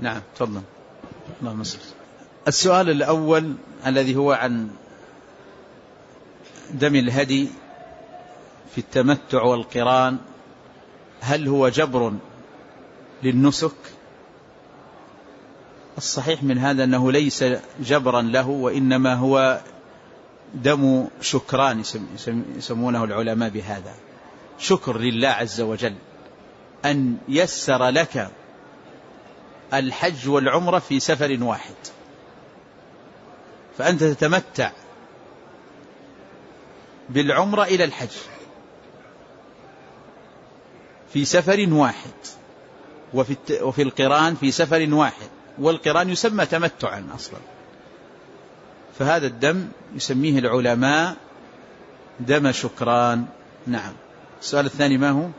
نعم تفضل. اللهم صل. السؤال الأول الذي هو عن دم الهدي في التمتع والقران، هل هو جبر للنسك؟ الصحيح من هذا أنه ليس جبرا له، وإنما هو دم شكران يسمونه العلماء بهذا، شكر لله عز وجل أن يسر لك الحج والعمرة في سفر واحد، فأنت تتمتع بالعمرة إلى الحج في سفر واحد، وفي القران في سفر واحد، والقران يسمى تمتعا أصلا، فهذا الدم يسميه العلماء دم شكران. نعم. السؤال الثاني ما هو؟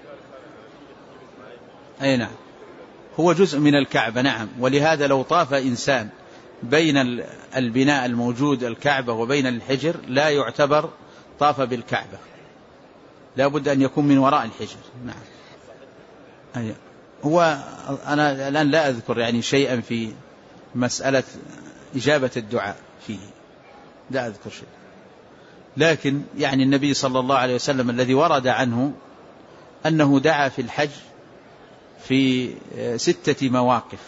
أي نعم، هو جزء من الكعبة. نعم، ولهذا لو طاف إنسان بين البناء الموجود الكعبة وبين الحجر لا يعتبر طاف بالكعبة، لا بد أن يكون من وراء الحجر. نعم. أي. هو أنا الآن لا أذكر يعني شيئا في مسألة إجابة الدعاء فيه، لا أذكر شيء، لكن يعني النبي صلى الله عليه وسلم الذي ورد عنه أنه دعا في الحج في 6 مواقف.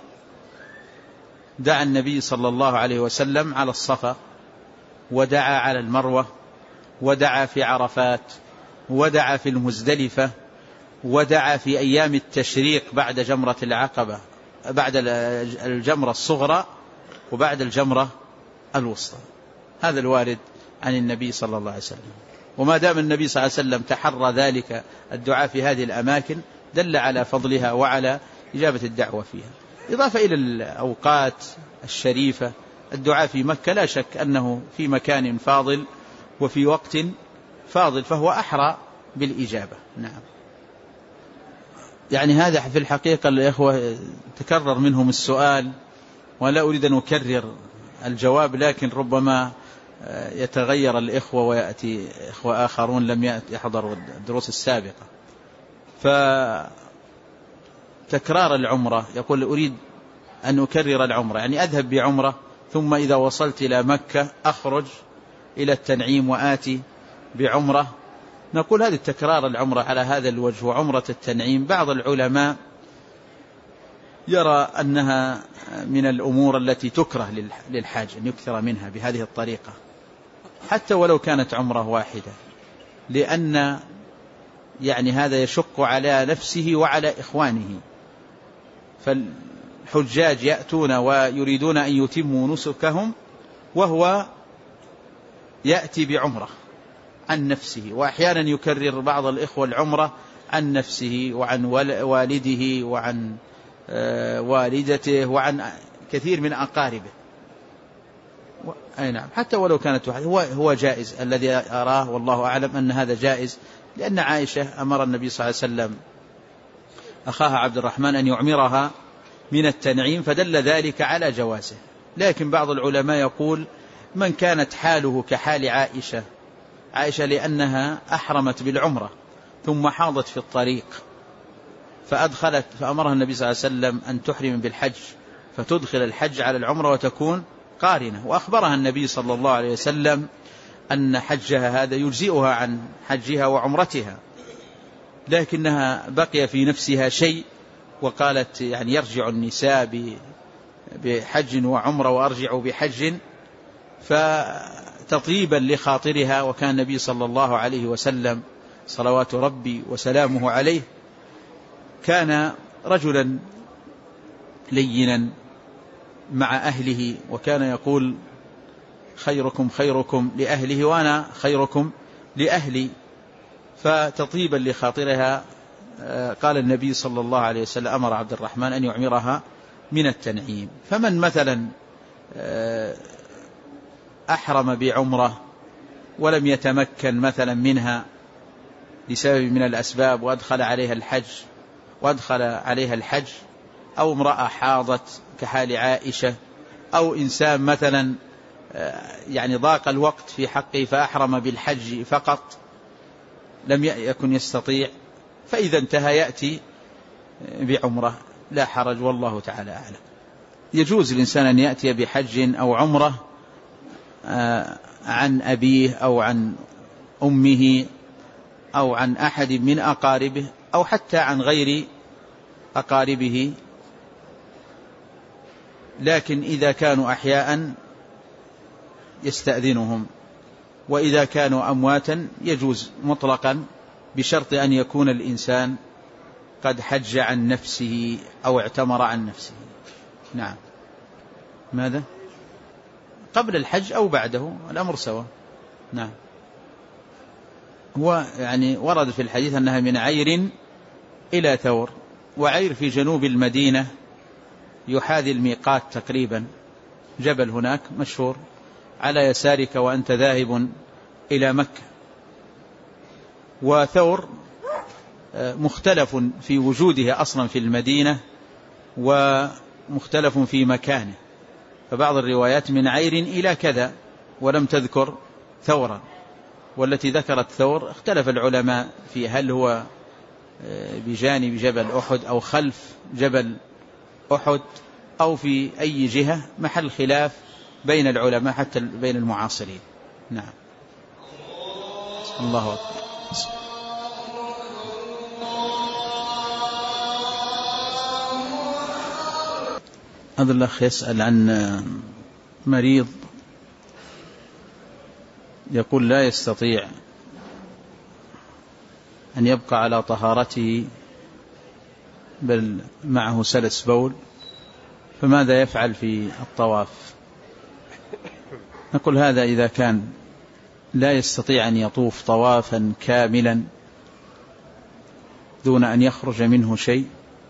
دعا النبي صلى الله عليه وسلم على الصفا، ودعا على المروة، ودعا في عرفات، ودعا في المزدلفة، ودعا في أيام التشريق بعد جمرة العقبة، بعد الجمرة الصغرى وبعد الجمرة الوسطى. هذا الوارد عن النبي صلى الله عليه وسلم، وما دام النبي صلى الله عليه وسلم تحرى ذلك الدعاء في هذه الأماكن دل على فضلها وعلى إجابة الدعوة فيها. إضافة إلى الأوقات الشريفة، الدعاء في مكة لا شك أنه في مكان فاضل وفي وقت فاضل، فهو أحرى بالإجابة. نعم. يعني هذا في الحقيقة الإخوة تكرر منهم السؤال، ولا أريد أن أكرر الجواب، لكن ربما يتغير الإخوة ويأتي إخوة آخرون لم يحضروا الدروس السابقة. فتكرار العمرة، يقول أريد أن أكرر العمرة، يعني أذهب بعمرة ثم إذا وصلت إلى مكة أخرج إلى التنعيم وآتي بعمرة. نقول هذه تكرار العمرة على هذا الوجه وعمرة التنعيم بعض العلماء يرى أنها من الأمور التي تكره للحاج أن يكثر منها بهذه الطريقة، حتى ولو كانت عمرة واحدة، لأن يعني هذا يشق على نفسه وعلى إخوانه. فالحجاج يأتون ويريدون أن يتموا نسكهم وهو يأتي بعمرة عن نفسه، وأحيانا يكرر بعض الإخوة العمرة عن نفسه وعن والده وعن والدته وعن كثير من أقاربه. أي نعم، حتى ولو كانت واحدة هو جائز. الذي أراه والله أعلم أن هذا جائز، لأن عائشة أمر النبي صلى الله عليه وسلم أخاها عبد الرحمن أن يعمرها من التنعيم، فدل ذلك على جوازه. لكن بعض العلماء يقول من كانت حاله كحال عائشة لأنها أحرمت بالعمرة ثم حاضت في الطريق فأمرها النبي صلى الله عليه وسلم أن تحرم بالحج، فتدخل الحج على العمرة وتكون قارنة. وأخبرها النبي صلى الله عليه وسلم أن حجها هذا يجزئها عن حجها وعمرتها، لكنها بقي في نفسها شيء، وقالت يعني يرجع النساء بحج وعمرة وأرجع بحج، فتطيبا لخاطرها. وكان النبي صلى الله عليه وسلم صلوات ربي وسلامه عليه كان رجلا لينا مع أهله، وكان يقول خيركم خيركم لأهله وأنا خيركم لأهلي. فتطيبا لخاطرها قال النبي صلى الله عليه وسلم أمر عبد الرحمن أن يعمرها من التنعيم. فمن مثلا أحرم بعمرة ولم يتمكن مثلا منها لسبب من الأسباب وأدخل عليها الحج، أو امرأة حاضت كحال عائشة، أو إنسان مثلا يعني ضاق الوقت في حقه فأحرم بالحج فقط لم يكن يستطيع، فإذا انتهى يأتي بعمرة. لا حرج، والله تعالى أعلم. يجوز الإنسان أن يأتي بحج أو عمرة عن أبيه أو عن أمه أو عن أحد من أقاربه أو حتى عن غير أقاربه، لكن إذا كانوا أحياء يستأذنهم، وإذا كانوا أمواتا يجوز مطلقا بشرط أن يكون الإنسان قد حج عن نفسه أو اعتمر عن نفسه. نعم. ماذا؟ قبل الحج أو بعده الأمر سواء. نعم. هو يعني ورد في الحديث أنها من عير إلى ثور، وعير في جنوب المدينة يحاذي الميقات تقريبا، جبل هناك مشهور على يسارك وأنت ذاهب إلى مكة. وثور مختلف في وجوده أصلا في المدينة ومختلف في مكانه، فبعض الروايات من عير إلى كذا ولم تذكر ثورا، والتي ذكرت ثور اختلف العلماء في هل هو بجانب جبل أحد أو خلف جبل أحد أو في أي جهة، محل خلاف بين العلماء حتى بين المعاصرين. نعم. الله أكبر. هذا الأخ يسأل عن مريض يقول لا يستطيع أن يبقى على طهارته بل معه سلس بول، فماذا يفعل في الطواف؟ نقول هذا إذا كان لا يستطيع أن يطوف طوافا كاملا دون أن يخرج منه شيء،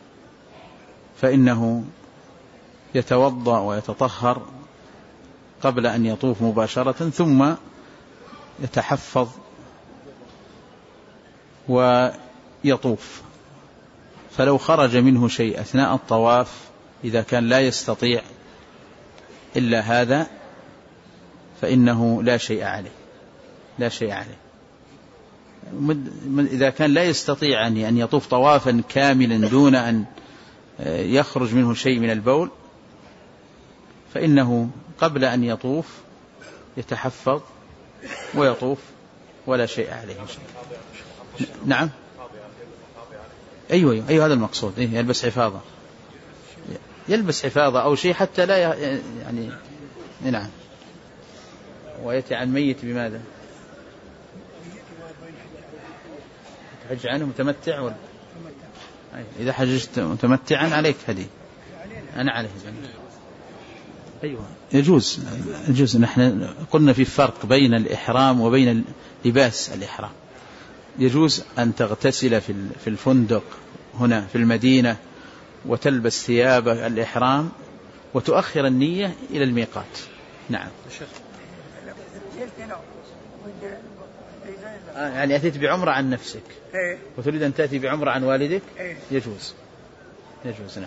فإنه يتوضأ ويتطهر قبل أن يطوف مباشرة، ثم يتحفظ ويطوف. فلو خرج منه شيء أثناء الطواف إذا كان لا يستطيع إلا هذا فإنه لا شيء عليه، لا شيء عليه. إذا كان لا يستطيع أن يطوف طوافا كاملا دون أن يخرج منه شيء من البول، فإنه قبل أن يطوف يتحفظ ويطوف ولا شيء عليه إن شاء الله. نعم. أيوة هذا المقصود. يلبس حفاظة، يلبس حفاظة أو شيء حتى لا يعني. نعم. ويأتي عن ميت بماذا؟ تحج عنه متمتع ولا؟ إذا حججت متمتعا عليك هدي، أنا عليه زمن. أيوة يجوز. نحن قلنا في فرق بين الإحرام وبين لباس الإحرام. يجوز أن تغتسل في الفندق هنا في المدينة وتلبس ثياب الإحرام وتؤخر النية إلى الميقات. نعم. يعني أتيت بعمرة عن نفسك وتريد أن تأتي بعمرة عن والدك، يجوز. نعم.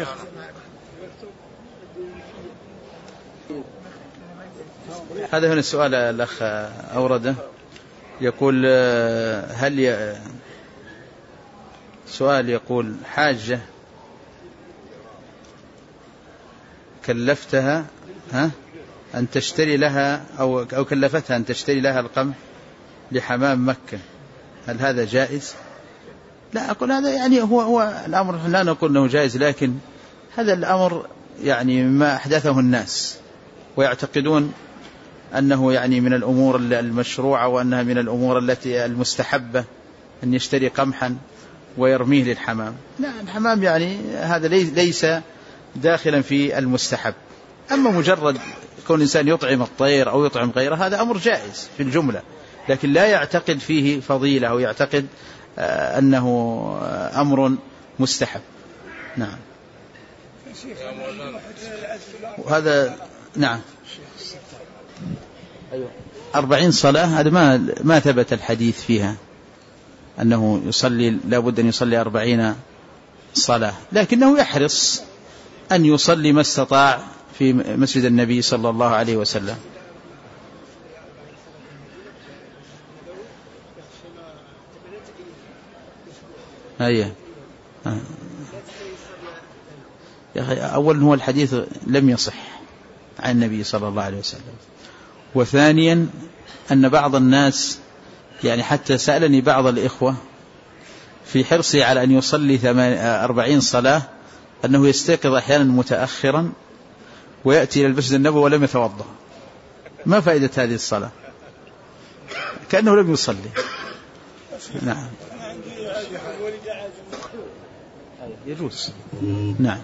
هذا هنا السؤال الأخ أورده، يقول سؤال يقول حاجة كلفتها أن تشتري لها أو كلفتها أن تشتري لها القمح لحمام مكة، هل هذا جائز؟ لا أقول هذا يعني هو الأمر لا نقول أنه جائز، لكن هذا الأمر يعني ما أحدثه الناس ويعتقدون أنه يعني من الأمور المشروعة وأنها من الأمور التي المستحبة أن يشتري قمحا ويرميه للحمام. لا، الحمام يعني هذا ليس داخلا في المستحب. أما مجرد كون الإنسان يطعم الطير أو يطعم غيره هذا أمر جائز في الجملة، لكن لا يعتقد فيه فضيلة أو يعتقد أنه أمر مستحب. نعم. وهذا نعم. 40 صلاة هذا ما ثبت الحديث فيها أنه يصلي لابد أن يصلي 40 صلاة، لكنه يحرص أن يصلي ما استطاع في مسجد النبي صلى الله عليه وسلم. يا أخي أولا هو الحديث لم يصح عن النبي صلى الله عليه وسلم، وثانيا أن بعض الناس يعني حتى سألني بعض الإخوة في حرصه على أن يصلي 40 صلاة أنه يستيقظ أحيانا متأخرا ويأتي إلى المسجد النبوي ولم يتوضأ. ما فائدة هذه الصلاة؟ كأنه لم يصلي. نعم يجوز. نعم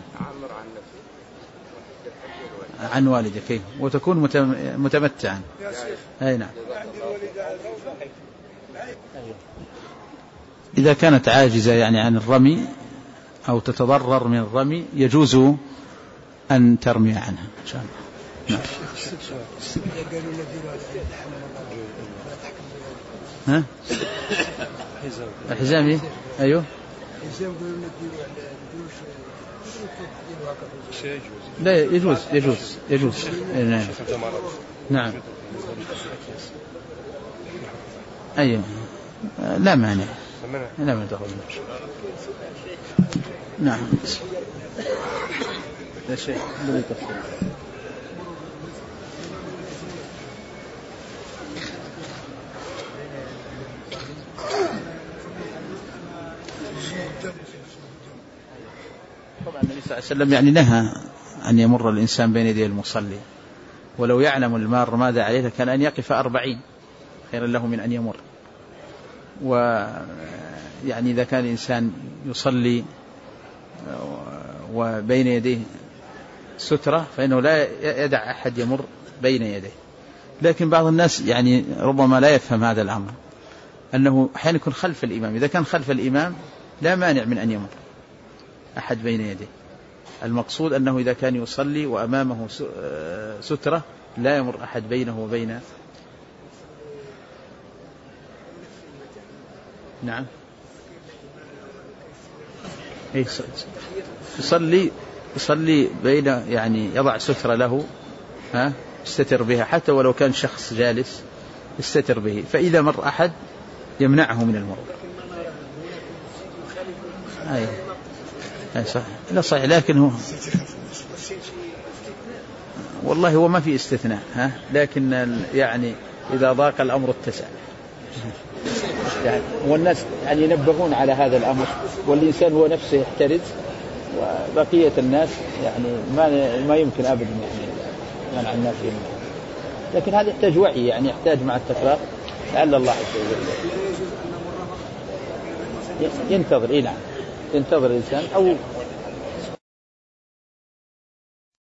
عن والدك وتكون متمتعا. أي نعم. إذا كانت عاجزة يعني عن الرمي أو تتضرر من الرمي يجوز أن ترمي عنها إن شاء الله. نعم. ها؟ الحزام أيوه. لا يجوز. نعم. أيوه لا مانع. لا تقول. نعم. لا شيء بدي تفصيل. طبعا النبي صلى الله عليه وسلم يعني نهى أن يمر الإنسان بين يدي المصلي، ولو يعلم المار ماذا عليه لكان أن يقف 40 خيرا له من أن يمر. ويعني إذا كان الإنسان يصلي وبين يديه سترة فإنه لا يدع أحد يمر بين يديه. لكن بعض الناس يعني ربما لا يفهم هذا الأمر، أنه أحيانا يكون خلف الإمام، إذا كان خلف الإمام لا مانع من أن يمر أحد بين يديه. المقصود أنه إذا كان يصلي وأمامه سترة لا يمر أحد بينه وبين. نعم يصلي بين يعني يضع سترة له يستتر بها، حتى ولو كان شخص جالس يستتر به، فإذا مر أحد يمنعه من المرور. أي صح. لا صحيح، لكن هو والله هو ما في استثناء لكن يعني إذا ضاق الأمر اتسع يعني، والناس يعني ينبهون على هذا الأمر، والإنسان هو نفسه يحترز، وبقية الناس يعني ما يمكن أبدا يعني منع الناس منه. لكن هذا يحتاج وعي، يعني يحتاج مع التكرار لعل الله عز وجل ينتظر. نعم ينتظر الإنسان، أو